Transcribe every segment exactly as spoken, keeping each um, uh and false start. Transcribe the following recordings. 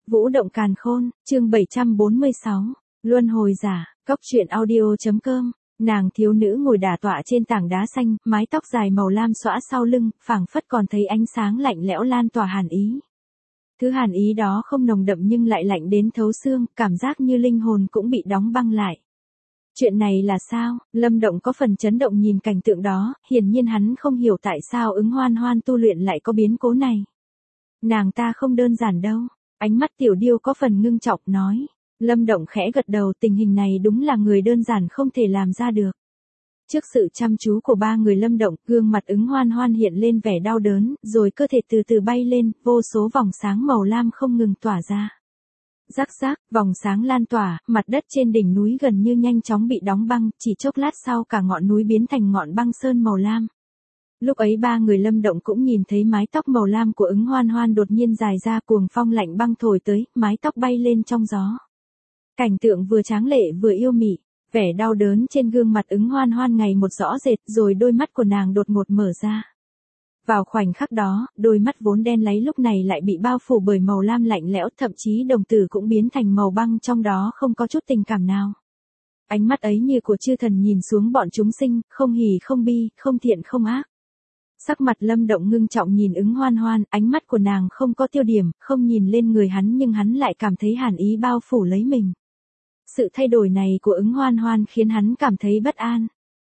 Vũ động càn khôn, chương bảy trăm bốn mươi sáu, Luân hồi giả, Cóc truyện audio.com, nàng thiếu nữ ngồi đả tọa trên tảng đá xanh, mái tóc dài màu lam xõa sau lưng, phảng phất còn thấy ánh sáng lạnh lẽo lan tỏa hàn ý. Thứ hàn ý đó không nồng đậm nhưng lại lạnh đến thấu xương, cảm giác như linh hồn cũng bị đóng băng lại. Chuyện này là sao? Lâm Động có phần chấn động nhìn cảnh tượng đó, hiển nhiên hắn không hiểu tại sao ứng hoan hoan tu luyện lại có biến cố này. Nàng ta không đơn giản đâu. Ánh mắt Tiểu Điêu có phần ngưng trọng nói. Lâm Động khẽ gật đầu, tình hình này đúng là người đơn giản không thể làm ra được. Trước sự chăm chú của ba người Lâm Động, gương mặt ứng hoan hoan hiện lên vẻ đau đớn, rồi cơ thể từ từ bay lên, vô số vòng sáng màu lam không ngừng tỏa ra. Rắc rác, vòng sáng lan tỏa, mặt đất trên đỉnh núi gần như nhanh chóng bị đóng băng, chỉ chốc lát sau cả ngọn núi biến thành ngọn băng sơn màu lam. Lúc ấy ba người Lâm Động cũng nhìn thấy mái tóc màu lam của ứng hoan hoan đột nhiên dài ra, cuồng phong lạnh băng thổi tới, mái tóc bay lên trong gió. Cảnh tượng vừa tráng lệ vừa yêu mị, vẻ đau đớn trên gương mặt ứng hoan hoan ngày một rõ rệt, rồi đôi mắt của nàng đột ngột mở ra. Vào khoảnh khắc đó, đôi mắt vốn đen láy lúc này lại bị bao phủ bởi màu lam lạnh lẽo, thậm chí đồng tử cũng biến thành màu băng, trong đó không có chút tình cảm nào. Ánh mắt ấy như của chư thần nhìn xuống bọn chúng sinh, không hỉ không bi, không thiện không ác. Sắc mặt Lâm Động ngưng trọng nhìn ứng hoan hoan, ánh mắt của nàng không có tiêu điểm, không nhìn lên người hắn nhưng hắn lại cảm thấy hàn ý bao phủ lấy mình. Sự thay đổi này của ứng hoan hoan khiến hắn cảm thấy bất an.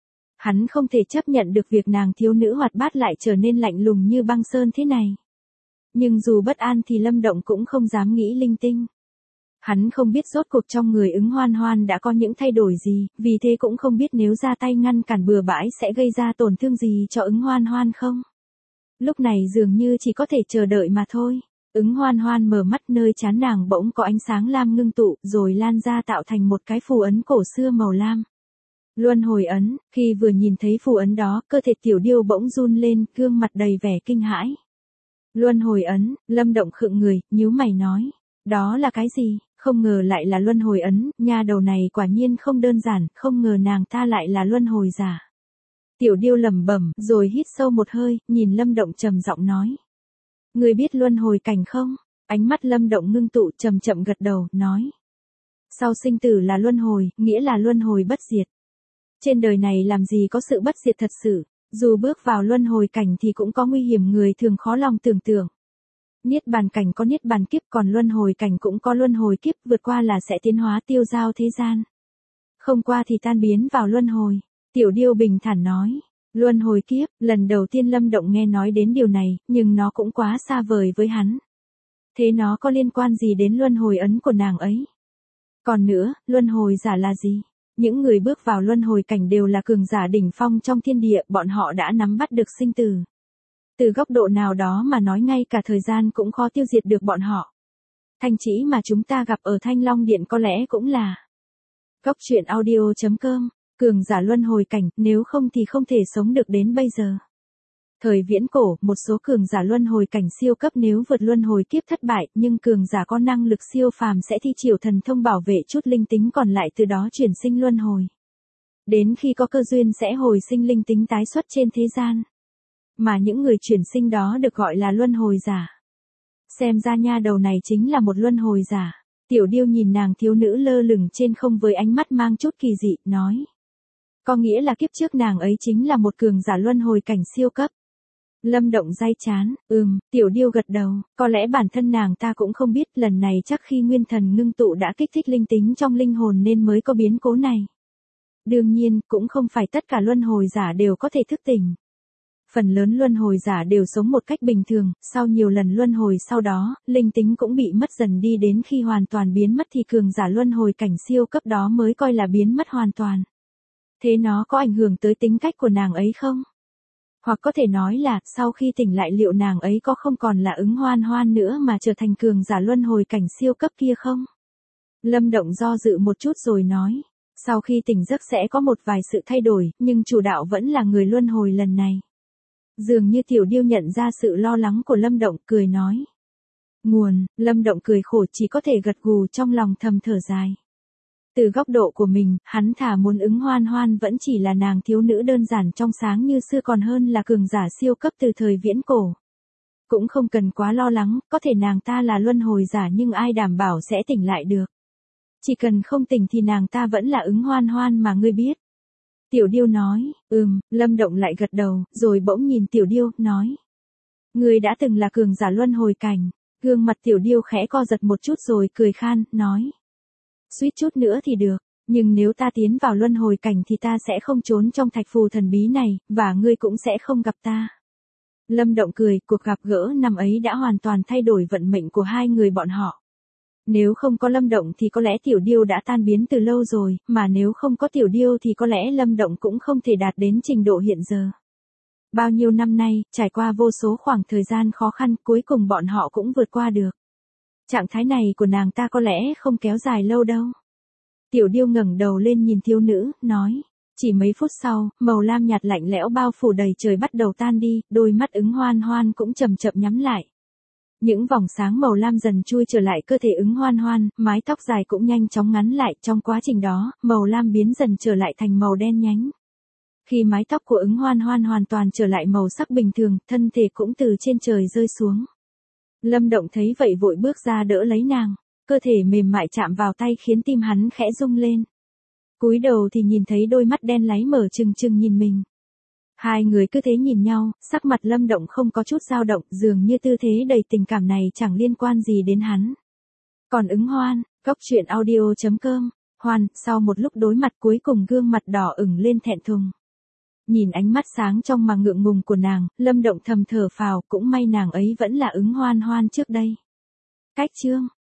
Hắn không thể chấp nhận được việc nàng thiếu nữ hoạt bát lại trở nên lạnh lùng như băng sơn thế này. Nhưng dù bất an thì Lâm Động cũng không dám nghĩ linh tinh. Hắn không biết rốt cuộc trong người ứng hoan hoan đã có những thay đổi gì, vì thế cũng không biết nếu ra tay ngăn cản bừa bãi sẽ gây ra tổn thương gì cho ứng hoan hoan không. Lúc này dường như chỉ có thể chờ đợi mà thôi. Ứng hoan hoan mở mắt, nơi trán nàng bỗng có ánh sáng lam ngưng tụ, rồi lan ra tạo thành một cái phù ấn cổ xưa màu lam. Luân hồi ấn, khi vừa nhìn thấy phù ấn đó, cơ thể Tiểu Điêu bỗng run lên, gương mặt đầy vẻ kinh hãi. Luân hồi ấn, Lâm Động khựng người, nhíu mày nói. Đó là cái gì? Không ngờ lại là luân hồi ấn, nha đầu này quả nhiên không đơn giản, không ngờ nàng ta lại là luân hồi giả. Tiểu Điêu lẩm bẩm, rồi hít sâu một hơi, nhìn Lâm Động trầm giọng nói. Người biết luân hồi cảnh không? Ánh mắt Lâm Động ngưng tụ, chậm chậm gật đầu, nói. Sau sinh tử là luân hồi, nghĩa là luân hồi bất diệt. Trên đời này làm gì có sự bất diệt thật sự, dù bước vào luân hồi cảnh thì cũng có nguy hiểm người thường khó lòng tưởng tượng. Niết bàn cảnh có niết bàn kiếp, còn luân hồi cảnh cũng có luân hồi kiếp, vượt qua là sẽ tiến hóa tiêu dao thế gian. Không qua thì tan biến vào luân hồi. Tiểu Điêu bình thản nói. Luân hồi kiếp, lần đầu tiên Lâm Động nghe nói đến điều này, nhưng nó cũng quá xa vời với hắn. Thế nó có liên quan gì đến luân hồi ấn của nàng ấy? Còn nữa, luân hồi giả là gì? Những người bước vào luân hồi cảnh đều là cường giả đỉnh phong trong thiên địa, bọn họ đã nắm bắt được sinh tử. Từ góc độ nào đó mà nói ngay cả thời gian cũng khó tiêu diệt được bọn họ. Thanh chỉ mà chúng ta gặp ở Thanh Long Điện có lẽ cũng là. Cóc truyện audio.com, cường giả luân hồi cảnh, nếu không thì không thể sống được đến bây giờ. Thời viễn cổ, một số cường giả luân hồi cảnh siêu cấp nếu vượt luân hồi kiếp thất bại, nhưng cường giả có năng lực siêu phàm sẽ thi triển thần thông bảo vệ chút linh tính còn lại, từ đó chuyển sinh luân hồi. Đến khi có cơ duyên sẽ hồi sinh linh tính tái xuất trên thế gian. Mà những người chuyển sinh đó được gọi là luân hồi giả. Xem ra nha đầu này chính là một luân hồi giả. Tiểu Điêu nhìn nàng thiếu nữ lơ lửng trên không với ánh mắt mang chút kỳ dị, nói. Có nghĩa là kiếp trước nàng ấy chính là một cường giả luân hồi cảnh siêu cấp. Lâm Động day chán, ừm, Tiểu Điêu gật đầu, có lẽ bản thân nàng ta cũng không biết, lần này chắc khi nguyên thần ngưng tụ đã kích thích linh tính trong linh hồn nên mới có biến cố này. Đương nhiên, cũng không phải tất cả luân hồi giả đều có thể thức tỉnh. Phần lớn luân hồi giả đều sống một cách bình thường, sau nhiều lần luân hồi sau đó, linh tính cũng bị mất dần đi, đến khi hoàn toàn biến mất thì cường giả luân hồi cảnh siêu cấp đó mới coi là biến mất hoàn toàn. Thế nó có ảnh hưởng tới tính cách của nàng ấy không? Hoặc có thể nói là, sau khi tỉnh lại liệu nàng ấy có không còn là ứng hoan hoan nữa mà trở thành cường giả luân hồi cảnh siêu cấp kia không? Lâm Động do dự một chút rồi nói. Sau khi tỉnh giấc sẽ có một vài sự thay đổi, nhưng chủ đạo vẫn là người luân hồi lần này. Dường như Tiểu Điêu nhận ra sự lo lắng của Lâm Động, cười nói. Nguồn, Lâm Động cười khổ, chỉ có thể gật gù, trong lòng thầm thở dài. Từ góc độ của mình, hắn thà muốn ứng hoan hoan vẫn chỉ là nàng thiếu nữ đơn giản trong sáng như xưa còn hơn là cường giả siêu cấp từ thời viễn cổ. Cũng không cần quá lo lắng, có thể nàng ta là luân hồi giả nhưng ai đảm bảo sẽ tỉnh lại được. Chỉ cần không tỉnh thì nàng ta vẫn là ứng hoan hoan mà ngươi biết. Tiểu Điêu nói, ừm, Lâm Động lại gật đầu, rồi bỗng nhìn Tiểu Điêu, nói. Ngươi đã từng là cường giả luân hồi cảnh. Gương mặt Tiểu Điêu khẽ co giật một chút rồi cười khan, nói. Suýt chút nữa thì được, nhưng nếu ta tiến vào luân hồi cảnh thì ta sẽ không trốn trong thạch phù thần bí này, và ngươi cũng sẽ không gặp ta. Lâm Động cười, cuộc gặp gỡ năm ấy đã hoàn toàn thay đổi vận mệnh của hai người bọn họ. Nếu không có Lâm Động thì có lẽ Tiểu Điêu đã tan biến từ lâu rồi, mà nếu không có Tiểu Điêu thì có lẽ Lâm Động cũng không thể đạt đến trình độ hiện giờ. Bao nhiêu năm nay, trải qua vô số khoảng thời gian khó khăn, cuối cùng bọn họ cũng vượt qua được. Trạng thái này của nàng ta có lẽ không kéo dài lâu đâu. Tiểu Điêu ngẩng đầu lên nhìn thiếu nữ, nói. Chỉ mấy phút sau, màu lam nhạt lạnh lẽo bao phủ đầy trời bắt đầu tan đi, đôi mắt ứng hoan hoan cũng chậm chậm nhắm lại. Những vòng sáng màu lam dần chui trở lại cơ thể ứng hoan hoan, mái tóc dài cũng nhanh chóng ngắn lại, trong quá trình đó, màu lam biến dần trở lại thành màu đen nhánh. Khi mái tóc của ứng hoan hoan hoàn toàn trở lại màu sắc bình thường, thân thể cũng từ trên trời rơi xuống. Lâm Động thấy vậy vội bước ra đỡ lấy nàng, cơ thể mềm mại chạm vào tay khiến tim hắn khẽ rung lên. Cúi đầu thì nhìn thấy đôi mắt đen láy mở trừng trừng nhìn mình. Hai người cứ thế nhìn nhau, sắc mặt Lâm Động không có chút dao động, dường như tư thế đầy tình cảm này chẳng liên quan gì đến hắn. Còn ứng hoan, góc truyện audio chấm com, hoan, sau một lúc đối mặt cuối cùng gương mặt đỏ ửng lên thẹn thùng. Nhìn ánh mắt sáng trong mà ngượng ngùng của nàng, Lâm Động thầm thở phào, cũng may nàng ấy vẫn là ứng hoan hoan trước đây. Cách chương